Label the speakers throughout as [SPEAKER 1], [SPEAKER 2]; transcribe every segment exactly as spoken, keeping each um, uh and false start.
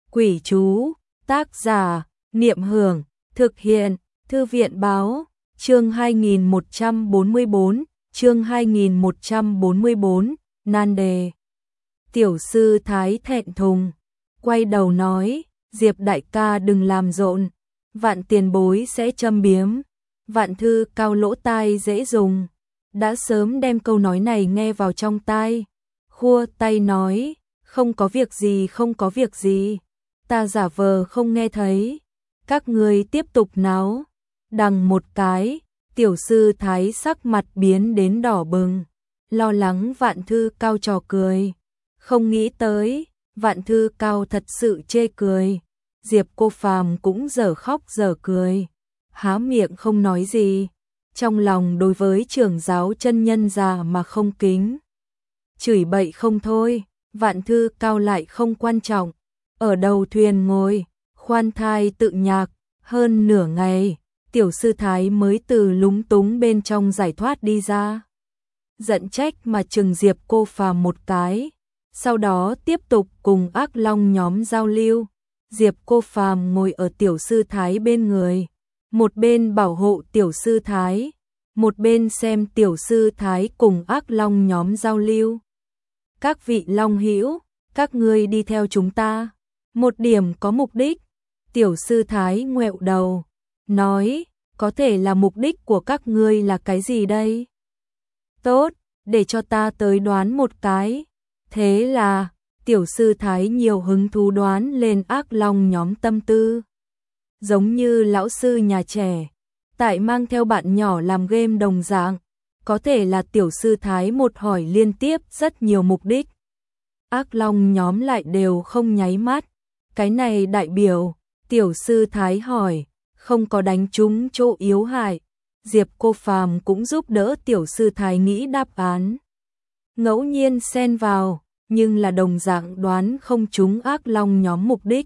[SPEAKER 1] Quỷ chú, tác giả, Niệm Hưởng, thực hiện, Thư viện báo, chương hai nghìn một trăm bốn mươi bốn, chương hai nghìn một trăm bốn mươi bốn, nan đề. Tiểu sư thái thẹn thùng, quay đầu nói, Diệp đại ca đừng làm rộn, Vạn tiền bối sẽ châm biếm. Vạn Thư Cao lỗ tai dễ dùng, đã sớm đem câu nói này nghe vào trong tai, khua tay nói, không có việc gì không có việc gì, ta giả vờ không nghe thấy, các người tiếp tục náo. Đằng một cái, tiểu sư thái sắc mặt biến đến đỏ bừng, lo lắng Vạn Thư Cao trò cười, không nghĩ tới, Vạn Thư Cao thật sự chê cười. Diệp Cô Phàm cũng dở khóc dở cười, há miệng không nói gì, trong lòng đối với trưởng giáo chân nhân già mà không kính, chửi bậy không thôi. Vạn Thư Cao lại không quan trọng, ở đầu thuyền ngồi, khoan thai tự nhạc, hơn nửa ngày, tiểu sư thái mới từ lúng túng bên trong giải thoát đi ra. Giận trách mà trừng Diệp Cô Phàm một cái, sau đó tiếp tục cùng ác long nhóm giao lưu. Diệp Cô Phàm ngồi ở tiểu sư thái bên người, một bên bảo hộ tiểu sư thái, một bên xem tiểu sư thái cùng ác long nhóm giao lưu. Các vị long hữu, các ngươi đi theo chúng ta, một điểm có mục đích. Tiểu sư thái ngoẹo đầu, nói, có thể là mục đích của các ngươi là cái gì đây? Tốt, để cho ta tới đoán một cái. Thế là, tiểu sư thái nhiều hứng thú đoán lên ác long nhóm tâm tư. Giống như lão sư nhà trẻ, tại mang theo bạn nhỏ làm game đồng dạng, có thể là tiểu sư thái một hỏi liên tiếp rất nhiều mục đích. Ác long nhóm lại đều không nháy mắt, cái này đại biểu, tiểu sư thái hỏi, không có đánh trúng chỗ yếu hại. Diệp Cô Phàm cũng giúp đỡ tiểu sư thái nghĩ đáp án. Ngẫu nhiên xen vào, nhưng là đồng dạng đoán không trúng ác long nhóm mục đích.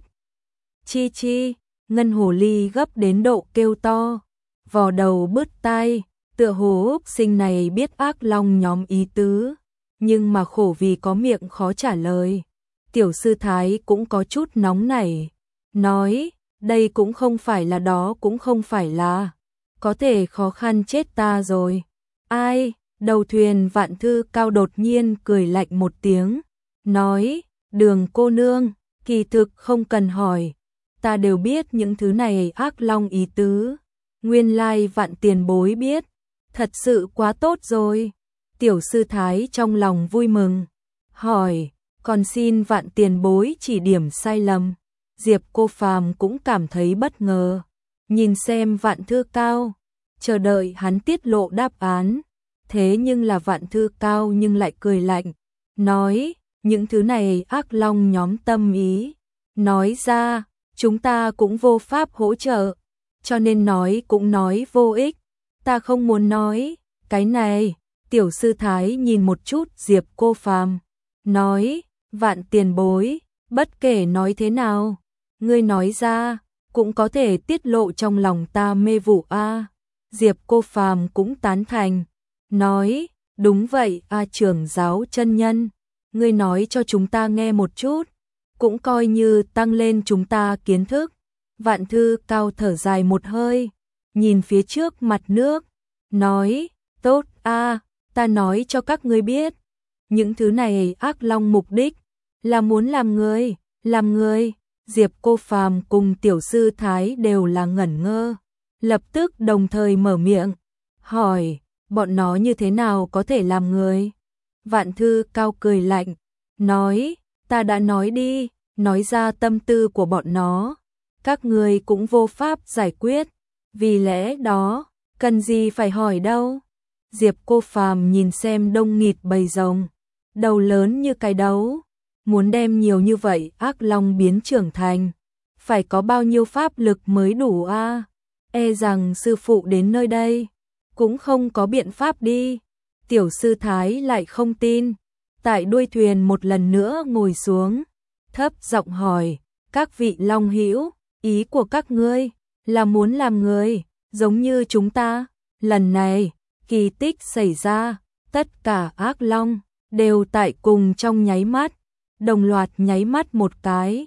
[SPEAKER 1] Chi chi, ngân hồ ly gấp đến độ kêu to, vò đầu bứt tai, tựa hồ úc sinh này biết ác long nhóm ý tứ, nhưng mà khổ vì có miệng khó trả lời. Tiểu sư thái cũng có chút nóng nảy, nói, đây cũng không phải là đó cũng không phải là, có thể khó khăn chết ta rồi. Ai? Đầu thuyền Vạn Thư Cao đột nhiên cười lạnh một tiếng, nói, Đường cô nương, kỳ thực không cần hỏi, ta đều biết những thứ này ác long ý tứ, nguyên lai Vạn tiền bối biết, thật sự quá tốt rồi. Tiểu sư thái trong lòng vui mừng, hỏi, còn xin Vạn tiền bối chỉ điểm sai lầm. Diệp Cô Phàm cũng cảm thấy bất ngờ, nhìn xem Vạn Thư Cao, chờ đợi hắn tiết lộ đáp án. Thế nhưng là Vạn Thư Cao nhưng lại cười lạnh, nói, những thứ này ác long nhóm tâm ý, nói ra, chúng ta cũng vô pháp hỗ trợ, cho nên nói cũng nói vô ích, ta không muốn nói, cái này. Tiểu sư thái nhìn một chút Diệp Cô Phàm, nói, Vạn tiền bối, bất kể nói thế nào, ngươi nói ra, cũng có thể tiết lộ trong lòng ta mê vụ a. Diệp Cô Phàm cũng tán thành, nói, đúng vậy a trưởng giáo chân nhân, ngươi nói cho chúng ta nghe một chút, cũng coi như tăng lên chúng ta kiến thức. Vạn Thư Cao thở dài một hơi, nhìn phía trước mặt nước, nói, tốt a, ta nói cho các ngươi biết, những thứ này ác long mục đích là muốn làm người, làm người. Diệp Cô Phàm cùng tiểu sư thái đều là ngẩn ngơ, lập tức đồng thời mở miệng, hỏi, bọn nó như thế nào có thể làm người? Vạn Thư Cao cười lạnh, nói, ta đã nói đi, nói ra tâm tư của bọn nó, các người cũng vô pháp giải quyết, vì lẽ đó, cần gì phải hỏi đâu. Diệp Cô Phàm nhìn xem đông nghịt bầy rồng, đầu lớn như cái đấu, muốn đem nhiều như vậy ác long biến trưởng thành, phải có bao nhiêu pháp lực mới đủ a? À? E rằng sư phụ đến nơi đây, cũng không có biện pháp đi. Tiểu sư thái lại không tin, tại đuôi thuyền một lần nữa ngồi xuống, thấp giọng hỏi, các vị long hữu, ý của các ngươi là muốn làm người, giống như chúng ta. Lần này, kỳ tích xảy ra, tất cả ác long đều tại cùng trong nháy mắt, đồng loạt nháy mắt một cái,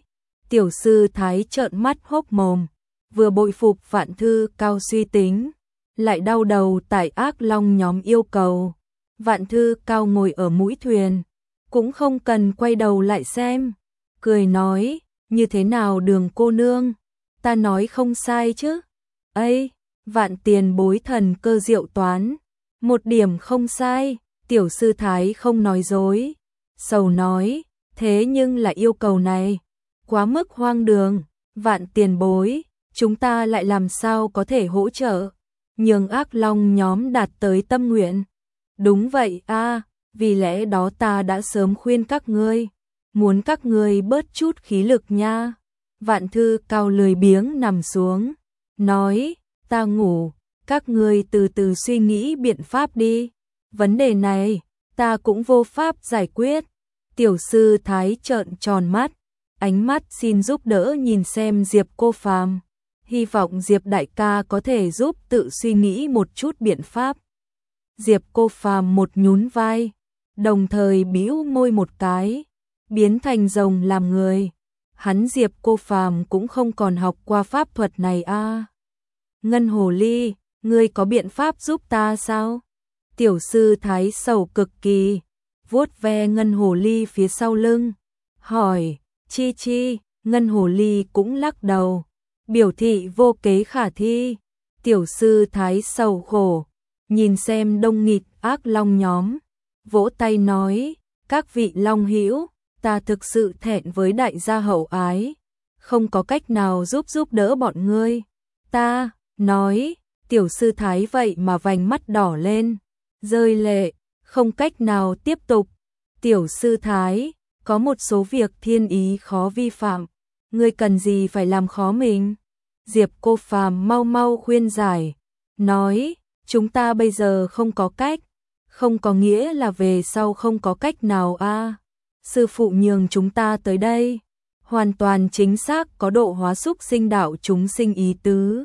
[SPEAKER 1] Tiểu sư Thái trợn mắt hốc mồm, vừa bội phục Vạn Thư Cao suy tính, lại đau đầu tại Ác Long nhóm yêu cầu. Vạn Thư Cao ngồi ở mũi thuyền, cũng không cần quay đầu lại xem, cười nói, như thế nào Đường cô nương, ta nói không sai chứ? Ây, Vạn tiền bối thần cơ diệu toán, một điểm không sai. Tiểu sư Thái không nói dối, sầu nói, thế nhưng là yêu cầu này quá mức hoang đường, Vạn tiền bối, chúng ta lại làm sao có thể hỗ trợ, nhường Ác Long nhóm đạt tới tâm nguyện. Đúng vậy a, à, vì lẽ đó ta đã sớm khuyên các ngươi, muốn các ngươi bớt chút khí lực nha. Vạn Thư Cao lười biếng nằm xuống, nói, ta ngủ, các ngươi từ từ suy nghĩ biện pháp đi, vấn đề này ta cũng vô pháp giải quyết. Tiểu sư Thái trợn tròn mắt, ánh mắt xin giúp đỡ nhìn xem Diệp Cô Phàm, hy vọng Diệp đại ca có thể giúp tự suy nghĩ một chút biện pháp. Diệp Cô Phàm một nhún vai, đồng thời bĩu môi một cái, biến thành rồng làm người. Hắn Diệp Cô Phàm cũng không còn học qua pháp thuật này a. À. Ngân Hồ Ly, ngươi có biện pháp giúp ta sao? Tiểu sư Thái sầu cực kỳ, vuốt ve Ngân Hồ Ly phía sau lưng, hỏi, chi chi, Ngân Hồ Ly cũng lắc đầu, biểu thị vô kế khả thi. Tiểu sư Thái sầu khổ, nhìn xem đông nghịt Ác Long nhóm, vỗ tay nói, các vị Long hữu, ta thực sự thẹn với đại gia hậu ái, không có cách nào giúp giúp đỡ bọn ngươi. Ta, nói, tiểu sư Thái vậy mà vành mắt đỏ lên, rơi lệ, không cách nào tiếp tục. Tiểu sư Thái, có một số việc thiên ý khó vi phạm, ngươi cần gì phải làm khó mình? Diệp Cô Phàm mau mau khuyên giải, nói, chúng ta bây giờ không có cách, không có nghĩa là về sau không có cách nào a. À. Sư phụ nhường chúng ta tới đây, hoàn toàn chính xác có độ hóa xúc sinh đạo chúng sinh ý tứ.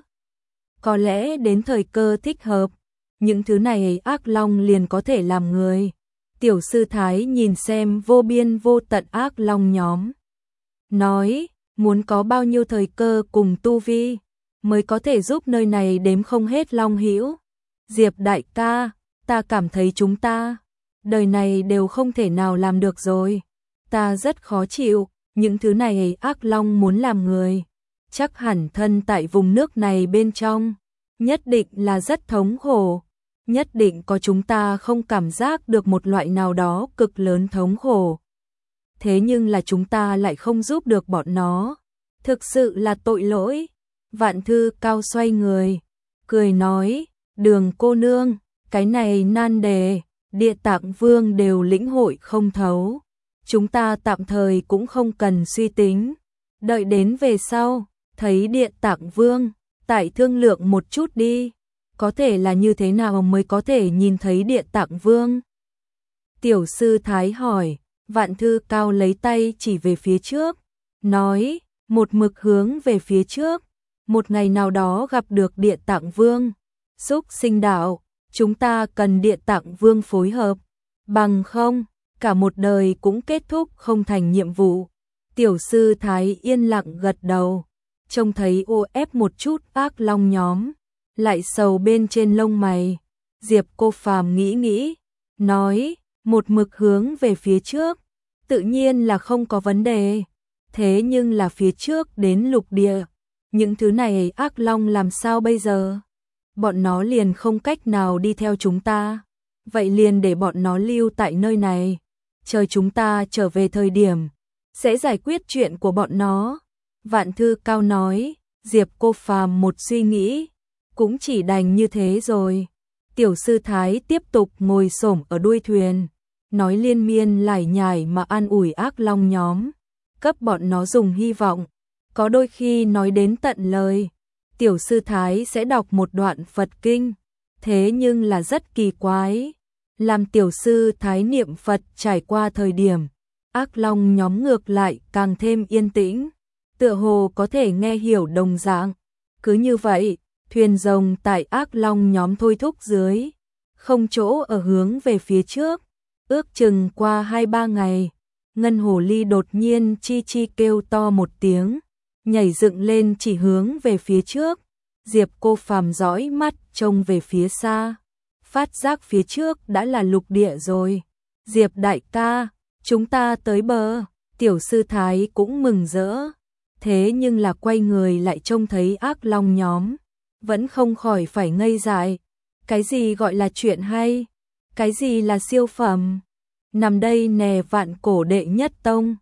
[SPEAKER 1] Có lẽ đến thời cơ thích hợp, những thứ này Ác Long liền có thể làm người. Tiểu sư Thái nhìn xem vô biên vô tận Ác Long nhóm, nói, muốn có bao nhiêu thời cơ cùng tu vi mới có thể giúp nơi này đếm không hết Long hữu. Diệp đại ca, ta cảm thấy chúng ta đời này đều không thể nào làm được rồi. Ta rất khó chịu, những thứ này Ác Long muốn làm người, chắc hẳn thân tại vùng nước này bên trong, nhất định là rất thống khổ, nhất định có chúng ta không cảm giác được một loại nào đó cực lớn thống khổ. Thế nhưng là chúng ta lại không giúp được bọn nó, thực sự là tội lỗi. Vạn Thư Cao xoay người, cười nói, Đường cô nương, cái này nan đề, Địa Tạng Vương đều lĩnh hội không thấu. Chúng ta tạm thời cũng không cần suy tính, đợi đến về sau, thấy Địa Tạng Vương, tại thương lượng một chút đi, có thể là như thế nào mới có thể nhìn thấy Địa Tạng Vương? Tiểu sư Thái hỏi, Vạn Thư Cao lấy tay chỉ về phía trước, nói, một mực hướng về phía trước, một ngày nào đó gặp được Địa Tạng Vương, xúc sinh đạo, chúng ta cần Địa Tạng Vương phối hợp, bằng không, cả một đời cũng kết thúc không thành nhiệm vụ. Tiểu sư Thái yên lặng gật đầu, trông thấy ô ép một chút Ác Long nhóm, lại sầu bên trên lông mày. Diệp Cô Phàm nghĩ nghĩ, nói, một mực hướng về phía trước, tự nhiên là không có vấn đề, thế nhưng là phía trước đến lục địa, những thứ này Ác Long làm sao bây giờ? Bọn nó liền không cách nào đi theo chúng ta, vậy liền để bọn nó lưu tại nơi này, chờ chúng ta trở về thời điểm, sẽ giải quyết chuyện của bọn nó. Vạn Thư Cao nói. Diệp Cô Phàm một suy nghĩ, cũng chỉ đành như thế rồi. Tiểu sư Thái tiếp tục ngồi xổm ở đuôi thuyền, nói liên miên lải nhải mà an ủi Ác Long nhóm, cấp bọn nó dùng hy vọng. Có đôi khi nói đến tận lời, tiểu sư Thái sẽ đọc một đoạn Phật kinh, thế nhưng là rất kỳ quái. Làm tiểu sư Thái niệm Phật trải qua thời điểm, Ác Long nhóm ngược lại càng thêm yên tĩnh, tựa hồ có thể nghe hiểu đồng dạng. Cứ như vậy, thuyền rồng tại Ác Long nhóm thôi thúc dưới, không chỗ ở hướng về phía trước, ước chừng qua hai ba ngày, Ngân hồ ly đột nhiên chi chi kêu to một tiếng, nhảy dựng lên chỉ hướng về phía trước. Diệp Cô Phàm dõi mắt trông về phía xa, phát giác phía trước đã là lục địa rồi. Diệp đại ca, chúng ta tới bờ. Tiểu sư thái cũng mừng rỡ, thế nhưng là quay người lại trông thấy ác long nhóm, vẫn không khỏi phải ngây dại. Cái gì gọi là chuyện hay? Cái gì là siêu phẩm? Nằm đây nè, vạn cổ đệ nhất tông,